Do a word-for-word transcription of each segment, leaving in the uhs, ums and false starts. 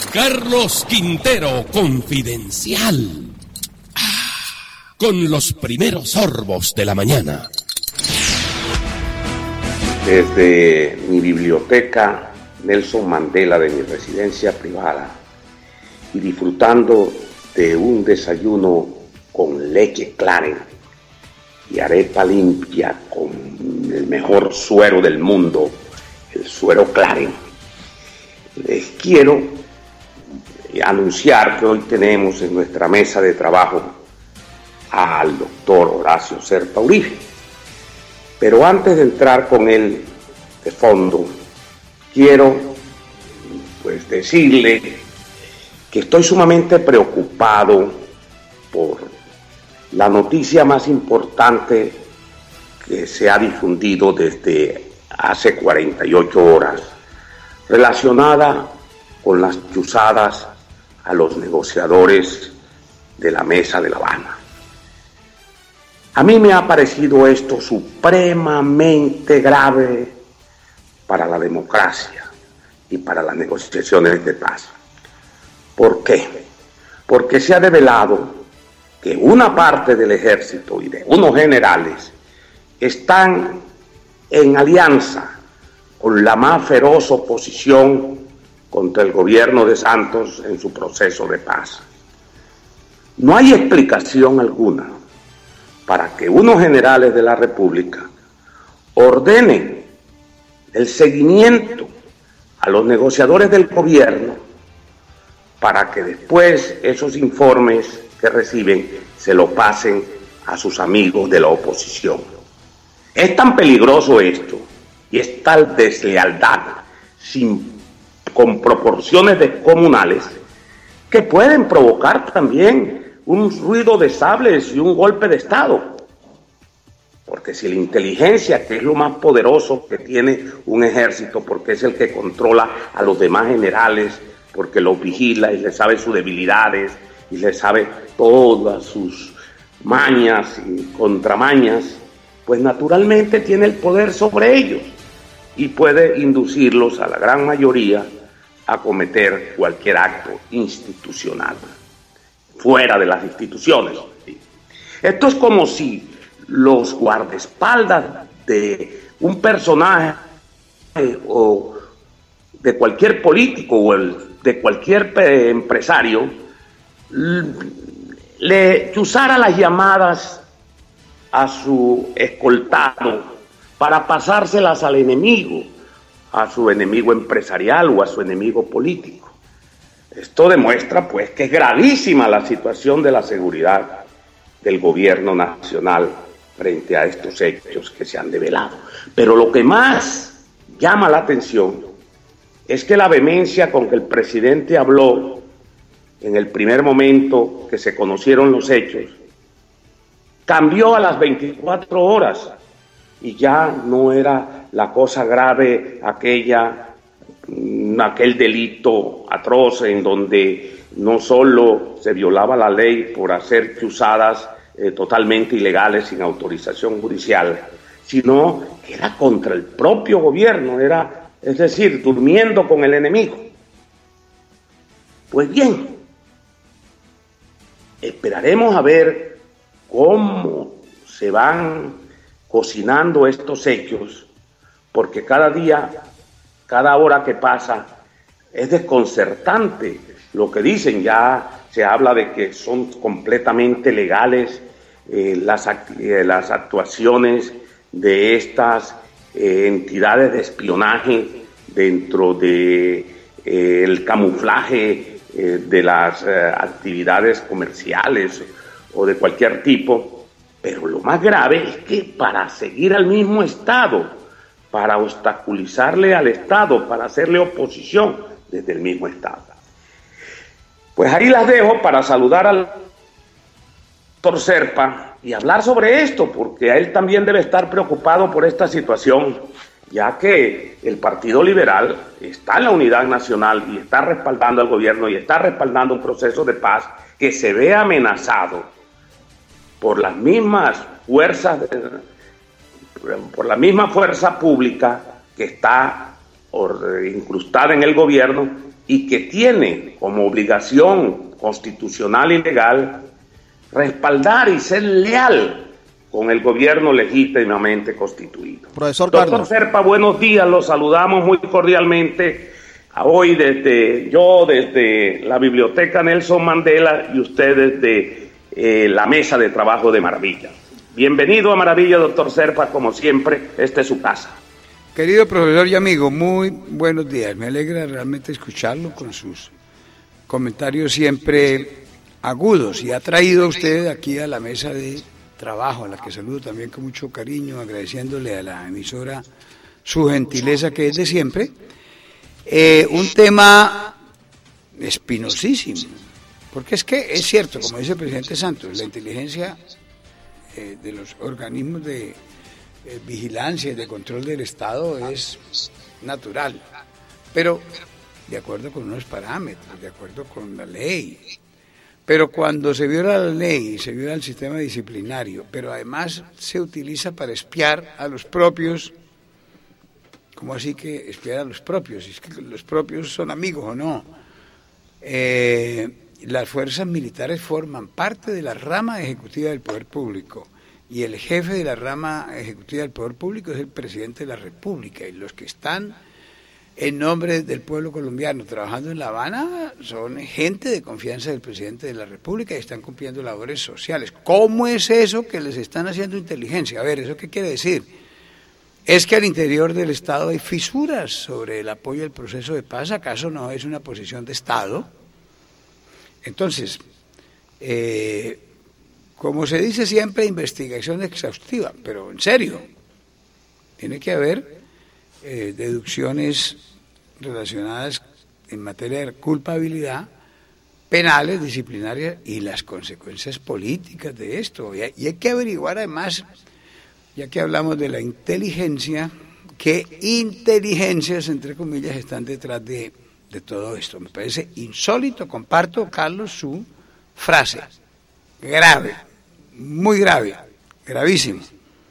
Carlos Quintero Confidencial. Ah, con los primeros sorbos de la mañana. Desde mi biblioteca Nelson Mandela de mi residencia privada y disfrutando de un desayuno con leche Claren y arepa limpia con el mejor suero del mundo, el suero Claren, les quiero anunciar que hoy tenemos en nuestra mesa de trabajo al doctor Horacio Serpa Uribe. Pero antes de entrar con él de fondo, quiero pues decirle que estoy sumamente preocupado por la noticia más importante que se ha difundido desde hace cuarenta y ocho horas, relacionada con las chuzadas a los negociadores de la Mesa de La Habana. A mí me ha parecido esto supremamente grave para la democracia y para las negociaciones de paz. ¿Por qué? Porque se ha develado que una parte del ejército y de unos generales están en alianza con la más feroz oposición contra el gobierno de Santos en su proceso de paz. No hay explicación alguna para que unos generales de la República ordenen el seguimiento a los negociadores del gobierno para que después esos informes que reciben se lo pasen a sus amigos de la oposición. Es tan peligroso esto y es tal deslealtad sin, con proporciones descomunales que pueden provocar también un ruido de sables y un golpe de Estado. Porque si la inteligencia, que es lo más poderoso que tiene un ejército, porque es el que controla a los demás generales, porque los vigila y le sabe sus debilidades y le sabe todas sus mañas y contramañas, pues naturalmente tiene el poder sobre ellos y puede inducirlos a la gran mayoría a cometer cualquier acto institucional fuera de las instituciones. Esto es como si los guardaespaldas de un personaje o de cualquier político o el, de cualquier empresario le chuzara las llamadas a su escoltado para pasárselas al enemigo, a su enemigo empresarial o a su enemigo político. Esto demuestra pues que es gravísima la situación de la seguridad del gobierno nacional frente a estos hechos que se han develado. Pero lo que más llama la atención es que la vehemencia con que el presidente habló en el primer momento que se conocieron los hechos cambió a las veinticuatro horas y ya no era la cosa grave aquella, aquel delito atroz en donde no solo se violaba la ley por hacer chuzadas eh, totalmente ilegales sin autorización judicial, sino que era contra el propio gobierno, era, es decir, durmiendo con el enemigo. Pues bien, esperaremos a ver cómo se van cocinando estos hechos, porque cada día, cada hora que pasa, es desconcertante lo que dicen. Ya se habla de que son completamente legales eh, las, act eh, las actuaciones de estas eh, entidades de espionaje dentro de eh, el camuflaje eh, de las eh, actividades comerciales o de cualquier tipo. Pero lo más grave es que para seguir al mismo Estado, para obstaculizarle al Estado, para hacerle oposición desde el mismo Estado. Pues ahí las dejo para saludar al doctor Serpa y hablar sobre esto, porque a él también debe estar preocupado por esta situación, ya que el Partido Liberal está en la unidad nacional y está respaldando al gobierno y está respaldando un proceso de paz que se ve amenazado por las mismas fuerzas, por la misma fuerza pública que está incrustada en el gobierno y que tiene como obligación constitucional y legal respaldar y ser leal con el gobierno legítimamente constituido. Profesor Doctor Carlos Serpa, buenos días, los saludamos muy cordialmente hoy desde yo, desde la Biblioteca Nelson Mandela y usted desde eh, la Mesa de Trabajo de Maravilla. Bienvenido a Maravilla, doctor Serpa, como siempre, esta es su casa. Querido profesor y amigo, muy buenos días. Me alegra realmente escucharlo con sus comentarios siempre agudos, y ha traído a usted aquí a la mesa de trabajo, a la que saludo también con mucho cariño, agradeciéndole a la emisora su gentileza, que es de siempre, eh, un tema espinosísimo, porque es que es cierto, como dice el presidente Santos, la inteligencia eh, de los organismos de eh, vigilancia y de control del Estado es natural, pero de acuerdo con unos parámetros, de acuerdo con la ley. Pero cuando se viola la ley, se viola el sistema disciplinario, pero además se utiliza para espiar a los propios, ¿cómo así que espiar a los propios? Es que los propios son amigos o no. Eh, las fuerzas militares forman parte de la rama ejecutiva del poder público, y el jefe de la rama ejecutiva del poder público es el presidente de la República, y los que están en nombre del pueblo colombiano trabajando en La Habana son gente de confianza del presidente de la República y están cumpliendo labores sociales. ¿Cómo es eso que les están haciendo inteligencia? A ver, ¿eso qué quiere decir? ¿Es que al interior del Estado hay fisuras sobre el apoyo al proceso de paz? ¿Acaso no es una posición de Estado? Entonces, eh, como se dice siempre, investigación exhaustiva, pero en serio, tiene que haber eh, deducciones relacionadas en materia de culpabilidad, penales, disciplinarias y las consecuencias políticas de esto. Y hay, y hay que averiguar además, ya que hablamos de la inteligencia, qué inteligencias, entre comillas, están detrás de, de todo esto. Me parece insólito, comparto, Carlos, su frase. Grave, muy grave, gravísimo.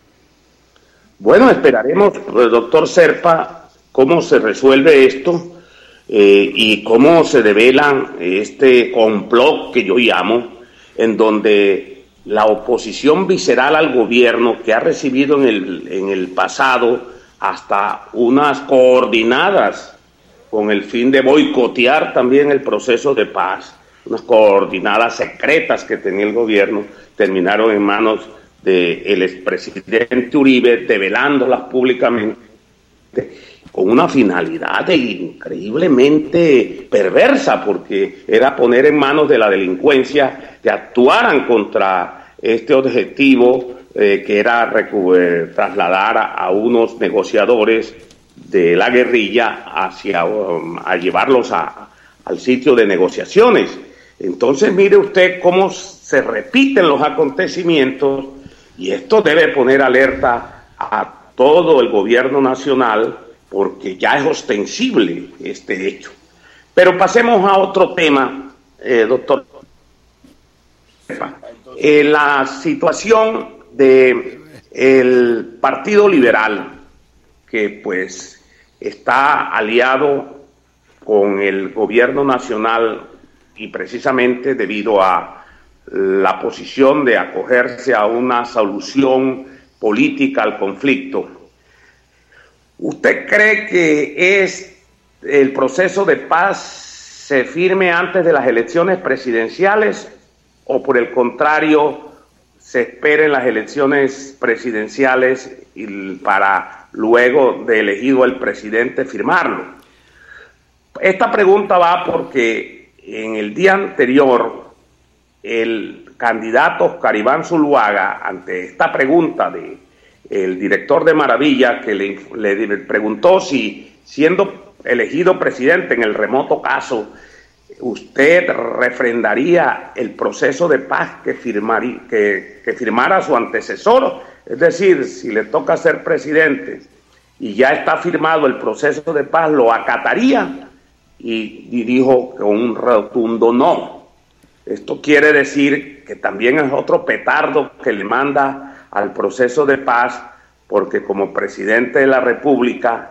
Bueno, esperaremos, doctor Serpa, cómo se resuelve esto eh, y cómo se devela este complot que yo llamo, en donde la oposición visceral al gobierno, que ha recibido en el, en el pasado hasta unas coordinadas con el fin de boicotear también el proceso de paz, unas coordinadas secretas que tenía el gobierno, terminaron en manos del expresidente Uribe, develándolas públicamente, con una finalidad increíblemente perversa, porque era poner en manos de la delincuencia que actuaran contra este objetivo, eh, que era recu- trasladar a, a unos negociadores de la guerrilla hacia um, a llevarlos a, al sitio de negociaciones. Entonces, mire usted cómo se repiten los acontecimientos, y esto debe poner alerta a todo el gobierno nacional, porque ya es ostensible este hecho. Pero pasemos a otro tema, eh, doctor. Eh, la situación del Partido Liberal, que pues está aliado con el gobierno nacional, y precisamente debido a la posición de acogerse a una solución política al conflicto. ¿Usted cree que es el proceso de paz se firme antes de las elecciones presidenciales, o por el contrario se esperen las elecciones presidenciales y para luego de elegido el presidente firmarlo? Esta pregunta va porque en el día anterior el candidato Oscar Iván Zuluaga, ante esta pregunta de el director de Maravilla, que le, le preguntó si, siendo elegido presidente en el remoto caso, usted refrendaría el proceso de paz que, firmaría, que, que firmara su antecesor, es decir, si le toca ser presidente y ya está firmado el proceso de paz, ¿lo acataría? Y, y dijo con un rotundo no. Esto quiere decir que también es otro petardo que le manda al proceso de paz, porque como presidente de la República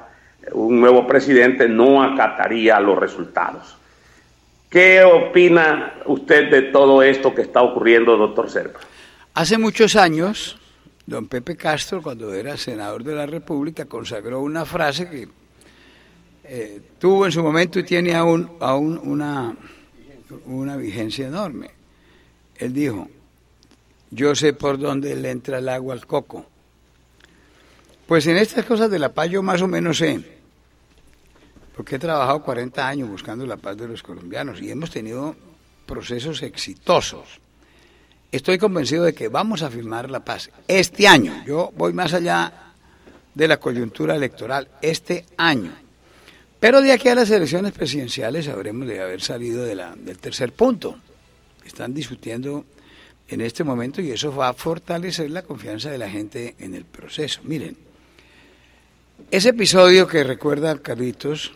un nuevo presidente no acataría los resultados. ¿Qué opina usted de todo esto que está ocurriendo, doctor Serpa? Hace muchos años, don Pepe Castro, cuando era senador de la República, consagró una frase que eh, tuvo en su momento y tiene aún, aún una, una vigencia enorme. Él dijo: yo sé por dónde le entra el agua al coco. Pues en estas cosas de la paz yo más o menos sé, porque he trabajado cuarenta años buscando la paz de los colombianos y hemos tenido procesos exitosos. Estoy convencido de que vamos a firmar la paz este año. Yo voy más allá de la coyuntura electoral, este año. Pero de aquí a las elecciones presidenciales habremos de haber salido de la, del tercer punto. Están discutiendo en este momento y eso va a fortalecer la confianza de la gente en el proceso. Miren, ese episodio que recuerda Carlitos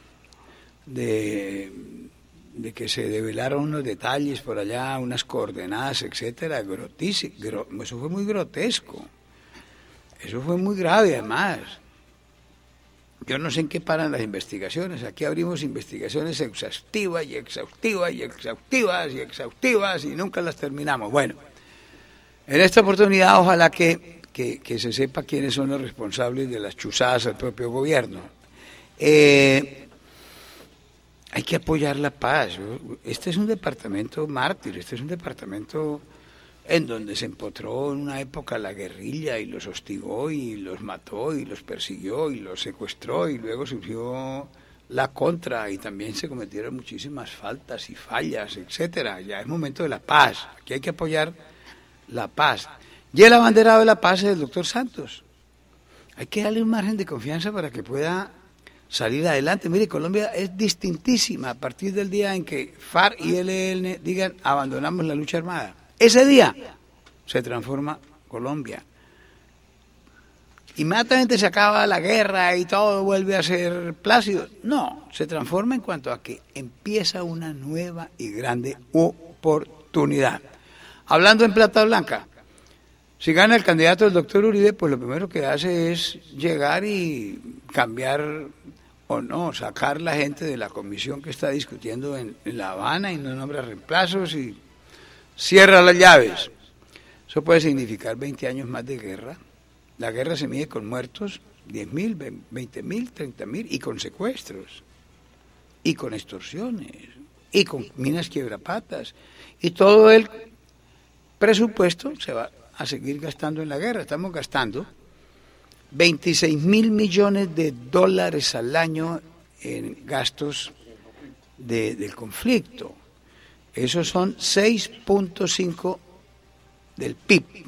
de, de que se develaron unos detalles por allá, unas coordenadas, etcétera, grotísimo, gro, eso fue muy grotesco, eso fue muy grave además. Yo no sé en qué paran las investigaciones. Aquí abrimos investigaciones exhaustivas y exhaustivas y exhaustivas y exhaustivas y nunca las terminamos. Bueno, en esta oportunidad ojalá que, que, que se sepa quiénes son los responsables de las chuzadas al propio gobierno. Eh, hay que apoyar la paz. Este es un departamento mártir, este es un departamento en donde se empotró en una época la guerrilla y los hostigó y los mató y los persiguió y los secuestró y luego surgió la contra y también se cometieron muchísimas faltas y fallas, etcétera. Ya es momento de la paz, aquí hay que apoyar la paz. Y el abanderado de la paz es el doctor Santos. Hay que darle un margen de confianza para que pueda salir adelante. Mire, Colombia es distintísima a partir del día en que FARC y E L N digan abandonamos la lucha armada. Ese día se transforma Colombia. Inmediatamente se acaba la guerra y todo vuelve a ser plácido. No, se transforma en cuanto a que empieza una nueva y grande oportunidad. Hablando en plata blanca, si gana el candidato del doctor Uribe, pues lo primero que hace es llegar y cambiar o no, sacar la gente de la comisión que está discutiendo en, en La Habana y no nombra reemplazos y cierra las llaves. Eso puede significar veinte años más de guerra. La guerra se mide con muertos, diez mil, veinte mil, treinta mil, y con secuestros, y con extorsiones, y con minas quiebrapatas. Y todo el presupuesto se va a seguir gastando en la guerra. Estamos gastando veintiséis mil millones de dólares al año en gastos de, del conflicto. Esos son seis punto cinco del P I B.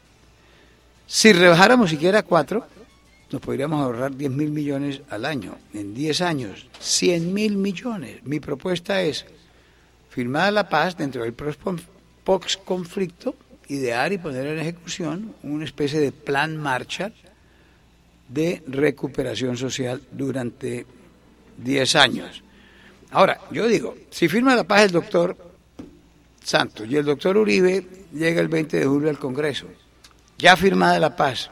Si rebajáramos siquiera cuatro, nos podríamos ahorrar diez mil millones al año. En diez años, cien mil millones. Mi propuesta es, firmada la paz dentro del post-conflicto, idear y poner en ejecución una especie de plan Marshall de recuperación social durante diez años. Ahora, yo digo, si firma la paz el doctor Santos y el doctor Uribe llega el veinte de julio al Congreso, ya firmada la paz,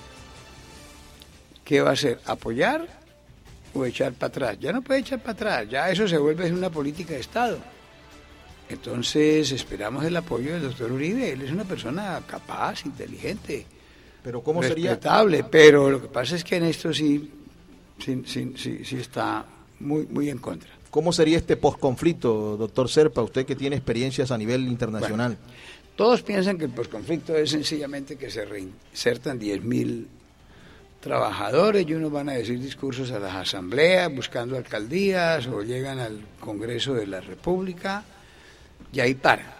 ¿qué va a hacer? ¿Apoyar o echar para atrás? Ya no puede echar para atrás, ya eso se vuelve una política de Estado. Entonces esperamos el apoyo del doctor Uribe. Él es una persona capaz, inteligente, pero ¿cómo respetable, sería? Pero lo que pasa es que en esto sí, sí, sí, sí, sí está muy, muy en contra. ¿Cómo sería este posconflicto, doctor Serpa, usted que tiene experiencias a nivel internacional? Bueno, todos piensan que el posconflicto es sencillamente que se reinsertan diez mil trabajadores y unos van a decir discursos a las asambleas buscando alcaldías o llegan al Congreso de la República y ahí para.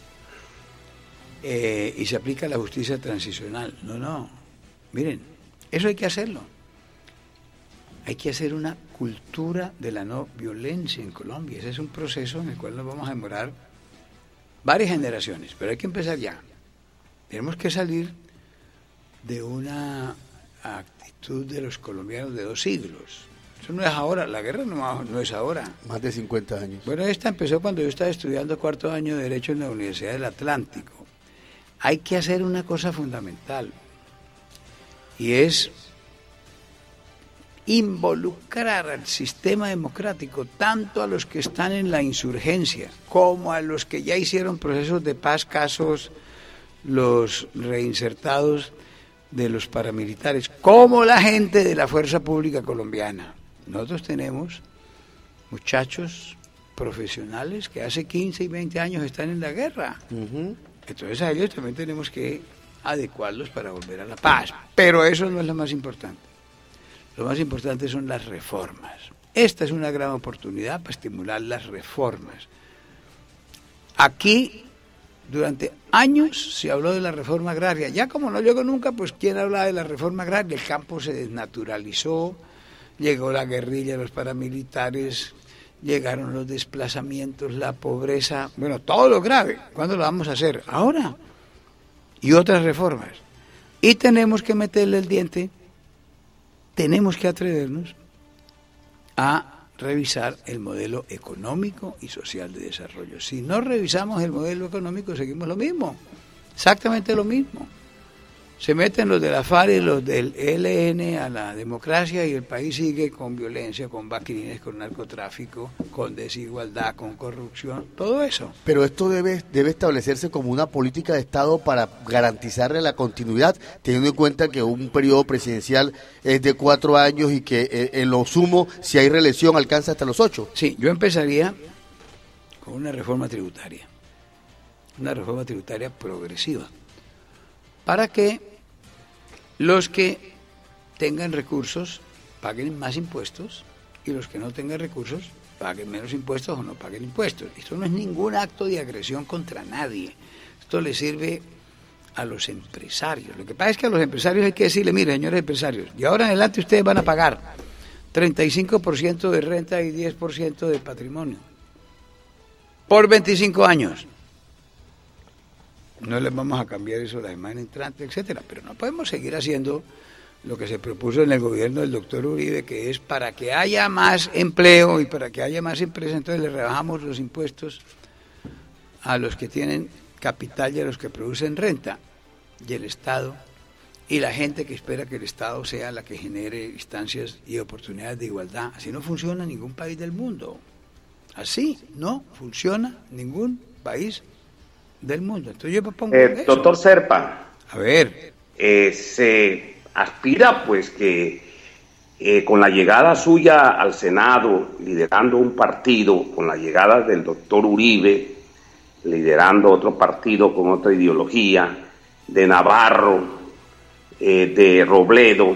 Eh, y se aplica la justicia transicional. No, no. Miren, eso hay que hacerlo. Hay que hacer una cultura de la no violencia en Colombia. Ese es un proceso en el cual nos vamos a demorar varias generaciones, pero hay que empezar ya. Tenemos que salir de una actitud de los colombianos de dos siglos. Eso no es ahora, la guerra no, no es ahora. Más de cincuenta años. Bueno, esta empezó cuando yo estaba estudiando cuarto año de Derecho en la Universidad del Atlántico. Hay que hacer una cosa fundamental, y es involucrar al sistema democrático, tanto a los que están en la insurgencia como a los que ya hicieron procesos de paz, casos los reinsertados de los paramilitares, como la gente de la Fuerza Pública Colombiana. Nosotros tenemos muchachos profesionales que hace quince y veinte años están en la guerra. Uh-huh. Entonces a ellos también tenemos que adecuarlos para volver a la paz. Pero eso no es lo más importante. Lo más importante son las reformas. Esta es una gran oportunidad para estimular las reformas. Aquí, durante años, se habló de la reforma agraria. Ya como no llegó nunca, pues ¿quién habla de la reforma agraria? El campo se desnaturalizó, llegó la guerrilla, los paramilitares, llegaron los desplazamientos, la pobreza, bueno, todo lo grave. ¿Cuándo lo vamos a hacer? Ahora. Y otras reformas. Y tenemos que meterle el diente, tenemos que atrevernos a revisar el modelo económico y social de desarrollo. Si no revisamos el modelo económico, seguimos lo mismo, exactamente lo mismo. Se meten los de la FARC y los del E L N a la democracia y el país sigue con violencia, con vaquilines, con narcotráfico, con desigualdad, con corrupción, todo eso. Pero esto debe, debe establecerse como una política de Estado para garantizarle la continuidad, teniendo en cuenta que un periodo presidencial es de cuatro años y que eh, en lo sumo, si hay reelección, alcanza hasta los ocho. Sí, yo empezaría con una reforma tributaria, una reforma tributaria progresiva, para que los que tengan recursos paguen más impuestos y los que no tengan recursos paguen menos impuestos o no paguen impuestos. Esto no es ningún acto de agresión contra nadie. Esto le sirve a los empresarios. Lo que pasa es que a los empresarios hay que decirle, mire, señores empresarios, de ahora en adelante ustedes van a pagar treinta y cinco por ciento de renta y diez por ciento de patrimonio por veinticinco años. No les vamos a cambiar eso la semana entrante, etcétera, pero no podemos seguir haciendo lo que se propuso en el gobierno del doctor Uribe, que es para que haya más empleo y para que haya más empresas, entonces le rebajamos los impuestos a los que tienen capital y a los que producen renta, y el Estado, y la gente que espera que el Estado sea la que genere instancias y oportunidades de igualdad. Así no funciona ningún país del mundo. Así no funciona ningún país del mundo. Entonces yo me pongo eh, doctor Serpa, a ver, eh, se aspira pues que eh, con la llegada suya al Senado, liderando un partido, con la llegada del doctor Uribe, liderando otro partido con otra ideología, de Navarro, eh, de Robledo,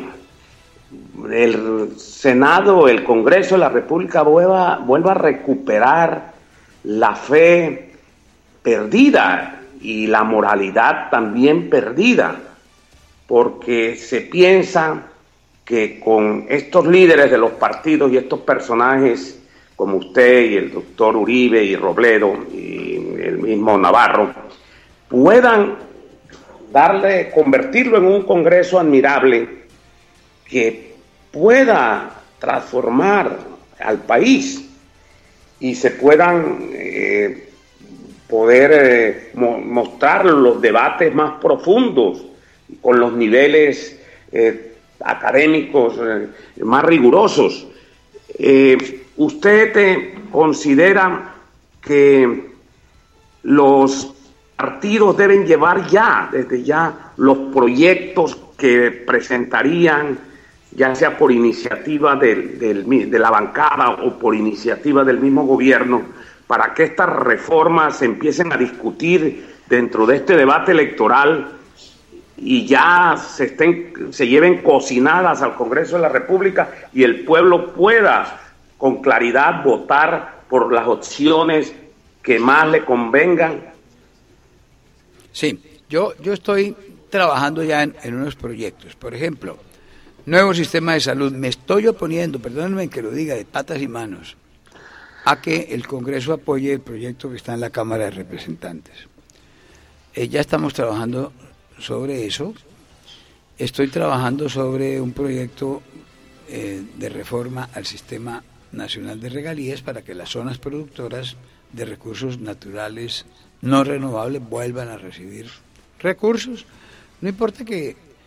el Senado, el Congreso de la República vuelva, vuelva a recuperar la fe perdida y la moralidad también perdida, porque se piensa que con estos líderes de los partidos y estos personajes como usted y el doctor Uribe y Robledo y el mismo Navarro puedan darle, convertirlo en un Congreso admirable que pueda transformar al país y se puedan eh, poder eh, mo- mostrar los debates más profundos con los niveles eh, académicos eh, más rigurosos. Eh, ¿Usted eh, considera que los partidos deben llevar ya, desde ya, los proyectos que presentarían, ya sea por iniciativa del, del, de la bancada o por iniciativa del mismo gobierno, para que estas reformas se empiecen a discutir dentro de este debate electoral y ya se estén, se lleven cocinadas al Congreso de la República y el pueblo pueda con claridad votar por las opciones que más le convengan? Sí, yo, yo estoy trabajando ya en, en unos proyectos. Por ejemplo, nuevo sistema de salud. Me estoy oponiendo, perdónenme que lo diga de patas y manos, a que el Congreso apoye el proyecto que está en la Cámara de Representantes. Eh, ya estamos trabajando sobre eso. Estoy trabajando sobre un proyecto eh, de reforma al Sistema Nacional de Regalías para que las zonas productoras de recursos naturales no renovables vuelvan a recibir recursos. No importa que,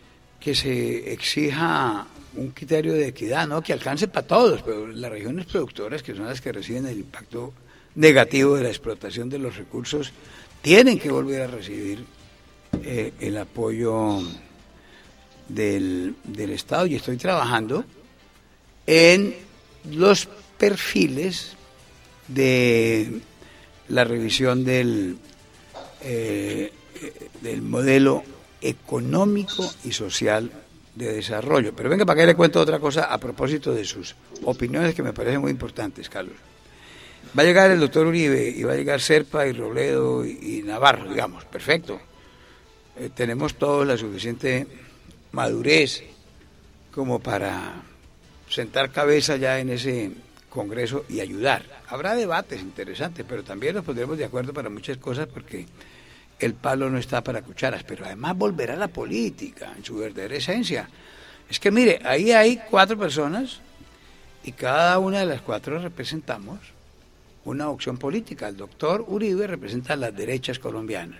que se exija un criterio de equidad, ¿no? Que alcance para todos, pero las regiones productoras, que son las que reciben el impacto negativo de la explotación de los recursos, tienen que volver a recibir eh, el apoyo del, del Estado. Y estoy trabajando en los perfiles de la revisión del, eh, del modelo económico y social de desarrollo. Pero venga, para que le cuento otra cosa a propósito de sus opiniones que me parecen muy importantes, Carlos. Va a llegar el doctor Uribe y va a llegar Serpa y Robledo y, y Navarro, digamos, perfecto. Eh, tenemos todos la suficiente madurez como para sentar cabeza ya en ese Congreso y ayudar. Habrá debates interesantes, pero también nos pondremos de acuerdo para muchas cosas porque el palo no está para cucharas, pero además volverá a la política en su verdadera esencia. Es que mire, ahí hay cuatro personas y cada una de las cuatro representamos una opción política. El doctor Uribe representa a las derechas colombianas.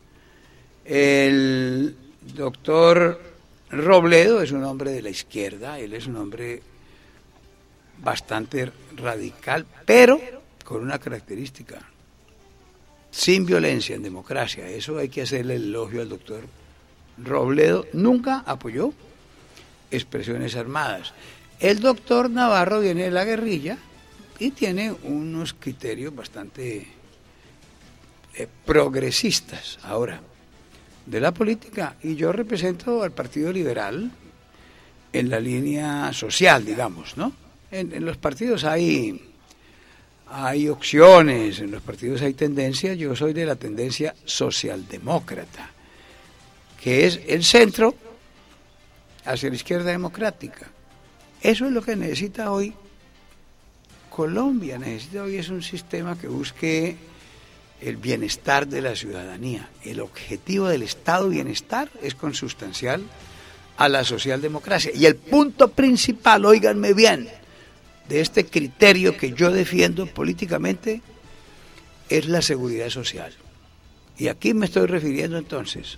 El doctor Robledo es un hombre de la izquierda, él es un hombre bastante radical, pero con una característica: sin violencia, en democracia. Eso hay que hacerle el elogio al doctor Robledo. Nunca apoyó expresiones armadas. El doctor Navarro viene de la guerrilla y tiene unos criterios bastante eh, progresistas ahora de la política. Y yo represento al Partido Liberal en la línea social, digamos, ¿no? En, en los partidos hay... Hay opciones, en los partidos hay tendencias. Yo soy de la tendencia socialdemócrata, que es el centro hacia la izquierda democrática. Eso es lo que necesita hoy Colombia. Necesita hoy es un sistema que busque el bienestar de la ciudadanía. El objetivo del Estado bienestar es consustancial a la socialdemocracia. Y el punto principal, óiganme bien, de este criterio que yo defiendo políticamente es la seguridad social. Y aquí me estoy refiriendo entonces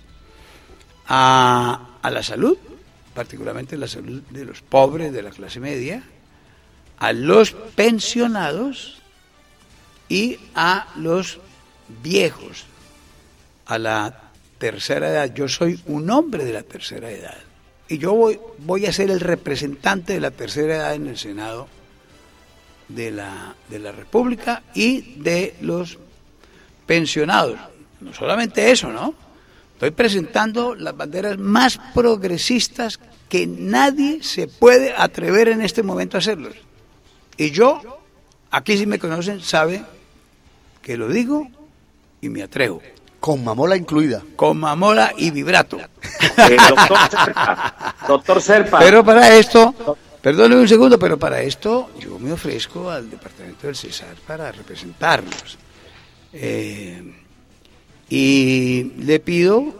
a, a la salud, particularmente la salud de los pobres, de la clase media, a los pensionados y a los viejos, a la tercera edad. Yo soy un hombre de la tercera edad y yo voy, voy a ser el representante de la tercera edad en el Senado de la, de la República y de los pensionados. No solamente eso, ¿no? Estoy presentando las banderas más progresistas que nadie se puede atrever en este momento a hacerlos. Y yo, aquí si me conocen, sabe que lo digo y me atrevo. Con mamola incluida. Con mamola y vibrato. Eh, doctor Serpa, doctor Serpa. Pero para esto... Perdóneme un segundo, pero para esto yo me ofrezco al departamento del Cesar para representarlos. Eh, y le pido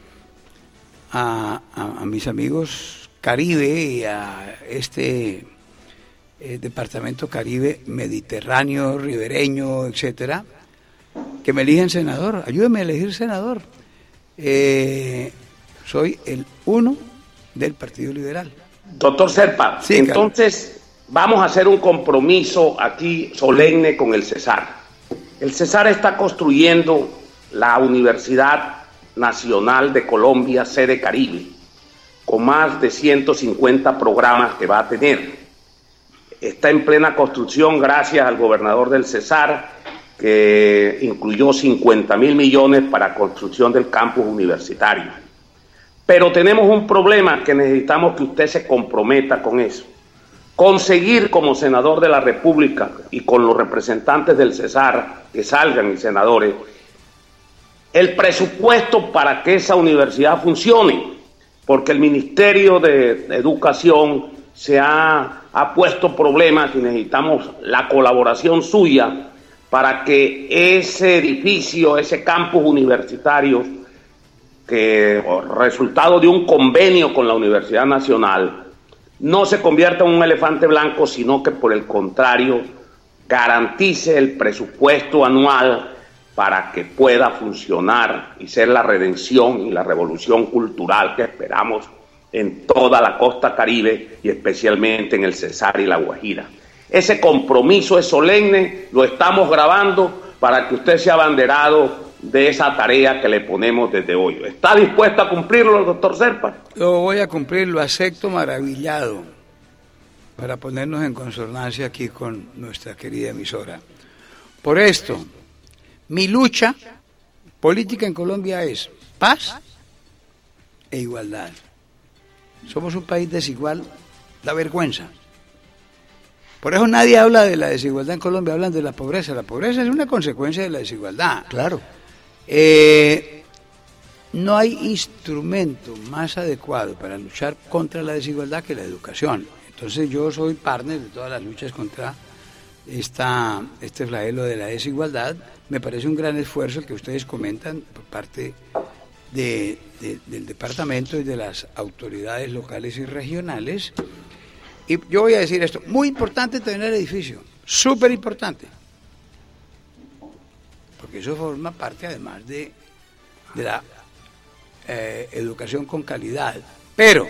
a, a, a mis amigos Caribe y a este eh, departamento Caribe mediterráneo, ribereño, etcétera, que me elijan senador. Ayúdenme a elegir senador. Eh, soy el uno del Partido Liberal. Doctor Serpa, sí, entonces Carlos, vamos a hacer un compromiso aquí solemne con el Cesar. El Cesar está construyendo la Universidad Nacional de Colombia, sede Caribe, con más de ciento cincuenta programas que va a tener. Está en plena construcción gracias al gobernador del Cesar, que incluyó cincuenta mil millones para construcción del campus universitario. Pero tenemos un problema que necesitamos que usted se comprometa con eso. Conseguir como senador de la República y con los representantes del Cesar que salgan y senadores, el presupuesto para que esa universidad funcione, porque el Ministerio de Educación se ha, ha puesto problemas y necesitamos la colaboración suya para que ese edificio, ese campus universitario, que resultado de un convenio con la Universidad Nacional, no se convierta en un elefante blanco, sino que por el contrario garantice el presupuesto anual para que pueda funcionar y ser la redención y la revolución cultural que esperamos en toda la costa caribe y especialmente en el Cesar y la Guajira. Ese compromiso es solemne, lo estamos grabando para que usted sea abanderado de esa tarea que le ponemos desde hoy. ¿Está dispuesto a cumplirlo, doctor Serpa? Lo voy a cumplir, lo acepto maravillado, para ponernos en consonancia aquí con nuestra querida emisora. Por esto, mi lucha política en Colombia es paz e igualdad. Somos un país desigual, da vergüenza. Por eso nadie habla de la desigualdad en Colombia, hablan de la pobreza. La pobreza es una consecuencia de la desigualdad. Claro. Eh, no hay instrumento más adecuado para luchar contra la desigualdad que la educación. Entonces yo soy partner de todas las luchas contra esta, este flagelo de la desigualdad. Me parece un gran esfuerzo que ustedes comentan por parte de, de, del departamento y de las autoridades locales y regionales. Y yo voy a decir esto, muy importante tener el edificio, súper importante, porque eso forma parte además de, de la eh, educación con calidad. Pero,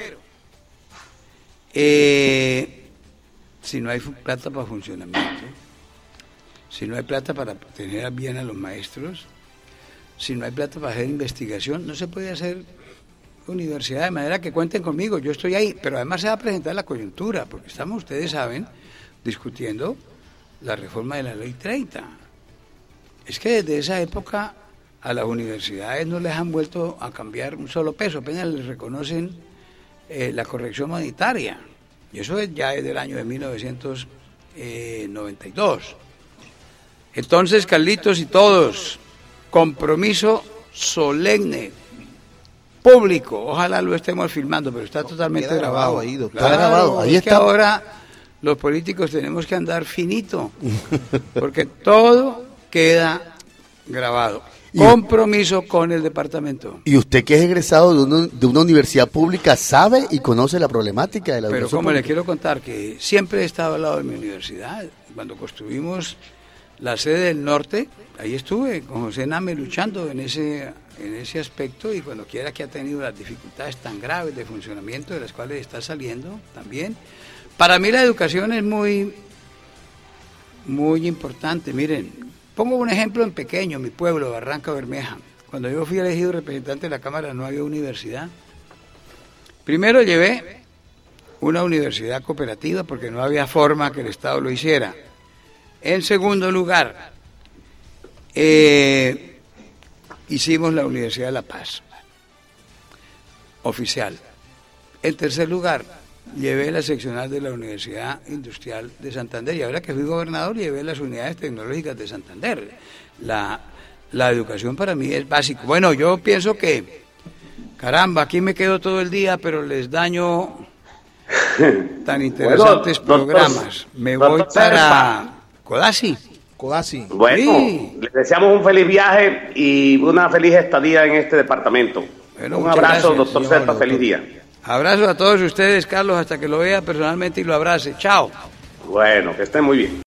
eh, si no hay plata para funcionamiento, si no hay plata para tener bien a los maestros, si no hay plata para hacer investigación, no se puede hacer universidad, de manera que cuenten conmigo, yo estoy ahí, pero además se va a presentar la coyuntura, porque estamos, ustedes saben, discutiendo la reforma de la ley treinta. Es que desde esa época a las universidades no les han vuelto a cambiar un solo peso, apenas les reconocen eh, la corrección monetaria, y eso es, ya es del año de mil novecientos noventa y dos. Entonces, Carlitos y todos, compromiso solemne, público, ojalá lo estemos filmando, pero está totalmente Queda grabado. grabado ahí, doctor. Claro, Está grabado, ahí es está. que ahora los políticos tenemos que andar finito, porque todo queda grabado. Compromiso con el departamento. Y usted, que es egresado de una, de una universidad pública, sabe y conoce la problemática de la Pero educación como le pública. quiero contar que siempre he estado al lado de mi universidad. Cuando construimos la sede del norte, ahí estuve con José Name luchando en ese en ese aspecto, y cuando quiera que ha tenido las dificultades tan graves de funcionamiento de las cuales está saliendo también. Para mí la educación es muy, muy importante. Miren, pongo un ejemplo en pequeño, mi pueblo, Barranca Bermeja. Cuando yo fui elegido representante de la Cámara no había universidad. Primero llevé una universidad cooperativa porque no había forma que el Estado lo hiciera. En segundo lugar, eh, hicimos la Universidad de La Paz, oficial. En tercer lugar, llevé la seccional de la Universidad Industrial de Santander, y ahora que fui gobernador llevé las unidades tecnológicas de Santander. La, la educación para mí es básico. Bueno, yo pienso que, caramba, aquí me quedo todo el día, pero les daño tan interesantes bueno, programas. doctor, Me doctor voy para Codazzi. Codazzi. Bueno, Sí. les deseamos un feliz viaje y una feliz estadía en este departamento. Bueno, un muchas abrazo, gracias, doctor señor, Serpa, doctor. feliz día. Abrazo a todos ustedes, Carlos, hasta que lo vea personalmente y lo abrace. Chao. Bueno, que estén muy bien.